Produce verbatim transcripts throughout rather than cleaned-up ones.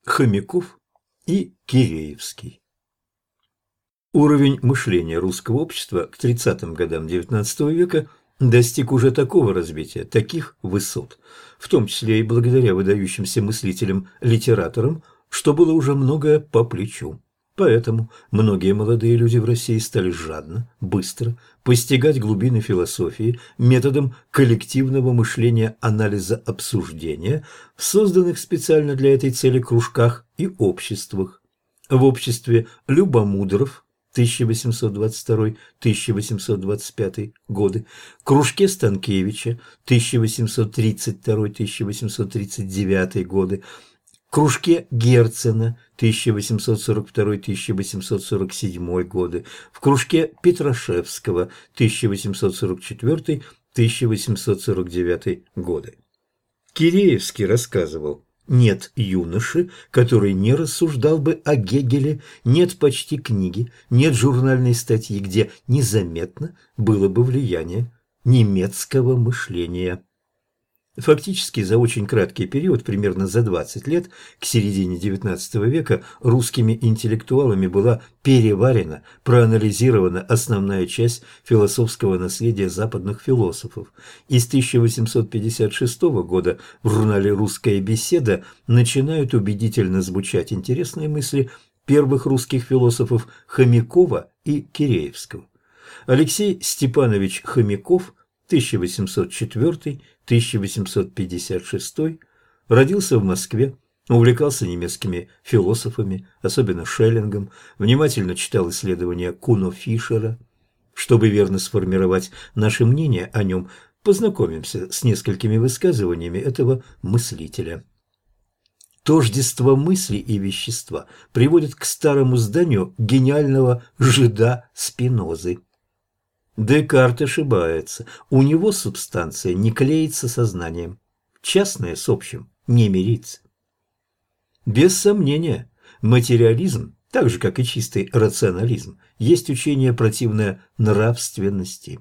Хомяков и Киреевский. Уровень мышления русского общества к тридцатым годам девятнадцатого века достиг уже такого развития, таких высот, в том числе и благодаря выдающимся мыслителям-литераторам, что было уже многое по плечу. Поэтому многие молодые люди в России стали жадно, быстро постигать глубины философии методом коллективного мышления, анализа, обсуждения в созданных специально для этой цели кружках и обществах. В обществе Любомудров тысяча восемьсот двадцать второй — тысяча восемьсот двадцать пятый годы, кружке Станкевича тысяча восемьсот тридцать второй — тысяча восемьсот тридцать девятый годы, кружке Герцена тысяча восемьсот сорок второй — тысяча восемьсот сорок седьмой годы, в кружке Петрашевского тысяча восемьсот сорок четвёртый — тысяча восемьсот сорок девятый годы. Киреевский рассказывал: «Нет юноши, который не рассуждал бы о Гегеле, нет почти книги, нет журнальной статьи, где незаметно было бы влияние немецкого мышления». Фактически за очень краткий период, примерно за двадцать лет, к середине девятнадцатого века, русскими интеллектуалами была переварена, проанализирована основная часть философского наследия западных философов. И с тысяча восемьсот пятьдесят шестого года в журнале «Русская беседа» начинают убедительно звучать интересные мысли первых русских философов Хомякова и Киреевского. Алексей Степанович Хомяков тысяча восемьсот четвёртый — тысяча восемьсот пятьдесят шестой, родился в Москве, увлекался немецкими философами, особенно Шеллингом, внимательно читал исследования Куно Фишера. Чтобы верно сформировать наше мнение о нем, познакомимся с несколькими высказываниями этого мыслителя. Тождество мысли и вещества приводит к старому зданию гениального жида Спинозы. Декарт ошибается. У него субстанция не клеится сознанием. Частное с общим не мирится. Без сомнения, материализм, так же как и чистый рационализм, есть учение, противное нравственности.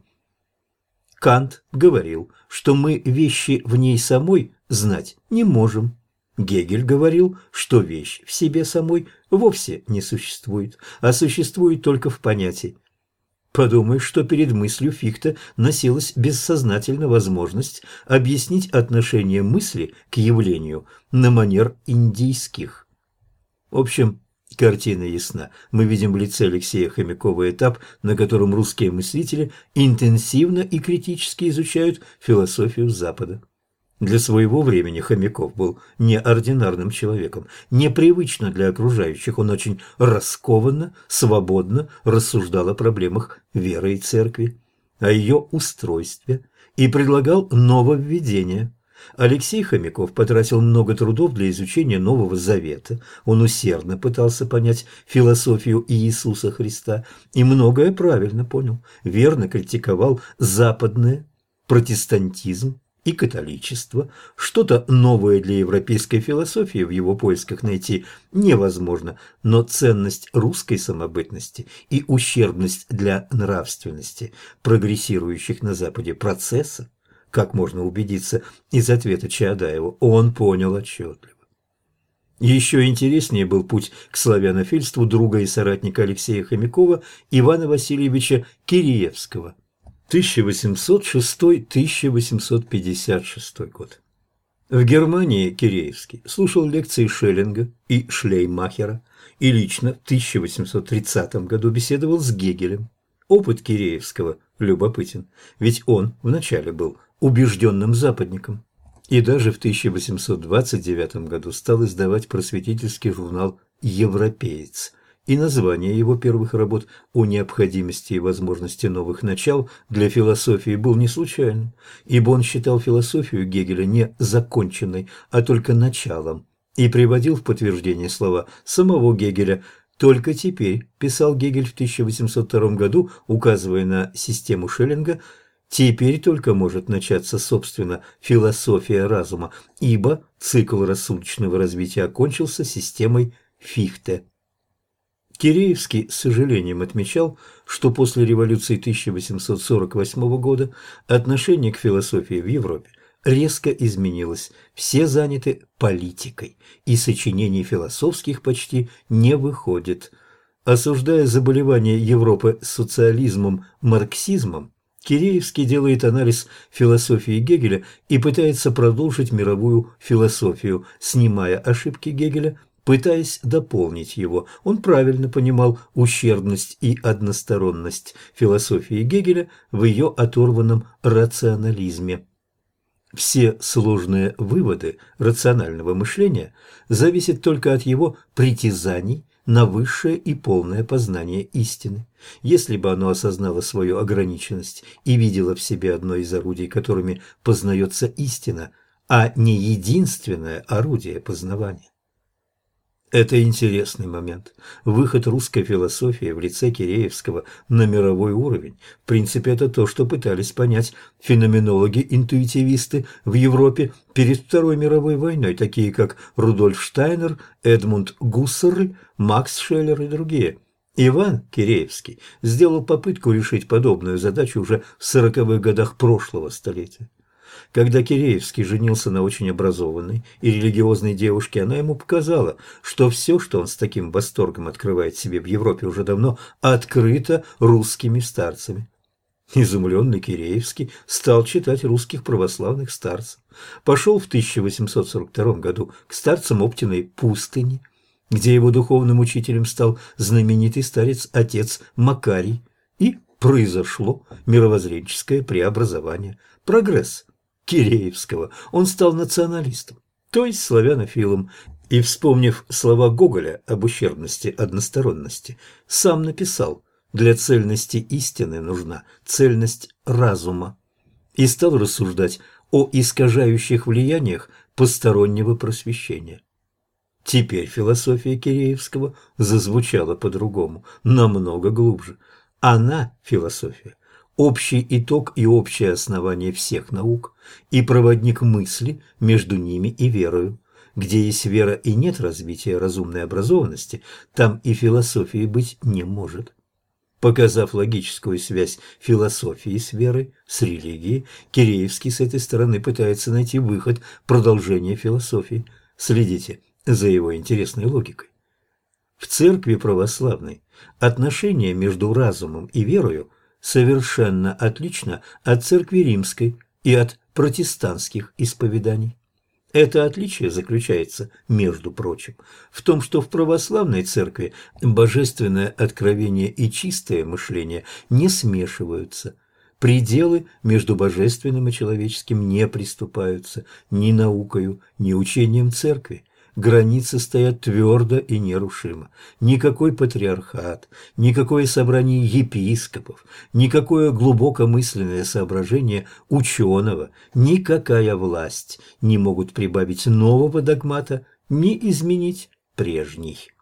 Кант говорил, что мы вещи в ней самой знать не можем. Гегель говорил, что вещь в себе самой вовсе не существует, а существует только в понятии. Подумаешь, что перед мыслью Фихте носилась бессознательно возможность объяснить отношение мысли к явлению на манер индийских. В общем, картина ясна. Мы видим в лице Алексея Хомякова этап, на котором русские мыслители интенсивно и критически изучают философию Запада. Для своего времени Хомяков был неординарным человеком, непривычно для окружающих. Он очень раскованно, свободно рассуждал о проблемах веры и церкви, о ее устройстве и предлагал нововведения. Алексей Хомяков потратил много трудов для изучения Нового Завета. Он усердно пытался понять философию Иисуса Христа и многое правильно понял, верно критиковал западное, протестантизм и католичество. Что-то новое для европейской философии в его поисках найти невозможно, но ценность русской самобытности и ущербность для нравственности прогрессирующих на Западе процесса, как можно убедиться из ответа Чаадаева, он понял отчетливо. Еще интереснее был путь к славянофильству друга и соратника Алексея Хомякова Ивана Васильевича Киреевского. тысяча восемьсот шестой — тысяча восемьсот пятьдесят шестой год. В Германии Киреевский слушал лекции Шеллинга и Шлеймахера и лично в тысяча восемьсот тридцатом году беседовал с Гегелем. Опыт Киреевского любопытен, ведь он вначале был убежденным западником и даже в тысяча восемьсот двадцать девятом году стал издавать просветительский журнал «Европеец». И название его первых работ о необходимости и возможности новых начал для философии был не случайным, ибо он считал философию Гегеля не законченной, а только началом, и приводил в подтверждение слова самого Гегеля. Только теперь, писал Гегель в тысяча восемьсот втором году, указывая на систему Шеллинга, теперь только может начаться, собственно, философия разума, ибо цикл рассудочного развития окончился системой Фихте. Киреевский с сожалением отмечал, что после революции тысяча восемьсот сорок восьмого года отношение к философии в Европе резко изменилось. Все заняты политикой, и сочинений философских почти не выходит. Осуждая заболевание Европы социализмом, марксизмом, Киреевский делает анализ философии Гегеля и пытается продолжить мировую философию, снимая ошибки Гегеля, пытаясь дополнить его. Он правильно понимал ущербность и односторонность философии Гегеля в ее оторванном рационализме. Все сложные выводы рационального мышления зависят только от его притязаний на высшее и полное познание истины. Если бы оно осознало свою ограниченность и видело в себе одно из орудий, которыми познается истина, а не единственное орудие познавания. Это интересный момент. Выход русской философии в лице Киреевского на мировой уровень. В принципе, это то, что пытались понять феноменологи-интуитивисты в Европе перед Второй мировой войной, такие как Рудольф Штайнер, Эдмунд Гуссерль, Макс Шеллер и другие. Иван Киреевский сделал попытку решить подобную задачу уже в сороковых годах прошлого столетия. Когда Киреевский женился на очень образованной и религиозной девушке, она ему показала, что все, что он с таким восторгом открывает себе в Европе, уже давно открыто русскими старцами. Изумленный Киреевский стал читать русских православных старцев. Пошел в тысяча восемьсот сорок втором году к старцам Оптиной пустыни, где его духовным учителем стал знаменитый старец-отец Макарий, и произошло мировоззренческое преобразование, прогресс Киреевского. Он стал националистом, то есть славянофилом, и, вспомнив слова Гоголя об ущербности односторонности, сам написал: «Для цельности истины нужна цельность разума», и стал рассуждать о искажающих влияниях постороннего просвещения. Теперь философия Киреевского зазвучала по-другому, намного глубже. Она, философия, общий итог и общее основание всех наук, и проводник мысли между ними и верою. Где есть вера и нет развития разумной образованности, там и философии быть не может. Показав логическую связь философии с верой, с религией, Киреевский с этой стороны пытается найти выход продолжения философии. Следите за его интересной логикой. В церкви православной отношение между разумом и верою совершенно отлично от церкви римской и от протестантских исповеданий. Это отличие заключается, между прочим, в том, что в православной церкви божественное откровение и чистое мышление не смешиваются. Пределы между божественным и человеческим не приступаются ни наукою, ни учением церкви. Границы стоят твердо и нерушимо. Никакой патриархат, никакое собрание епископов, никакое глубокомысленное соображение ученого, никакая власть не могут прибавить нового догмата, ни изменить прежний.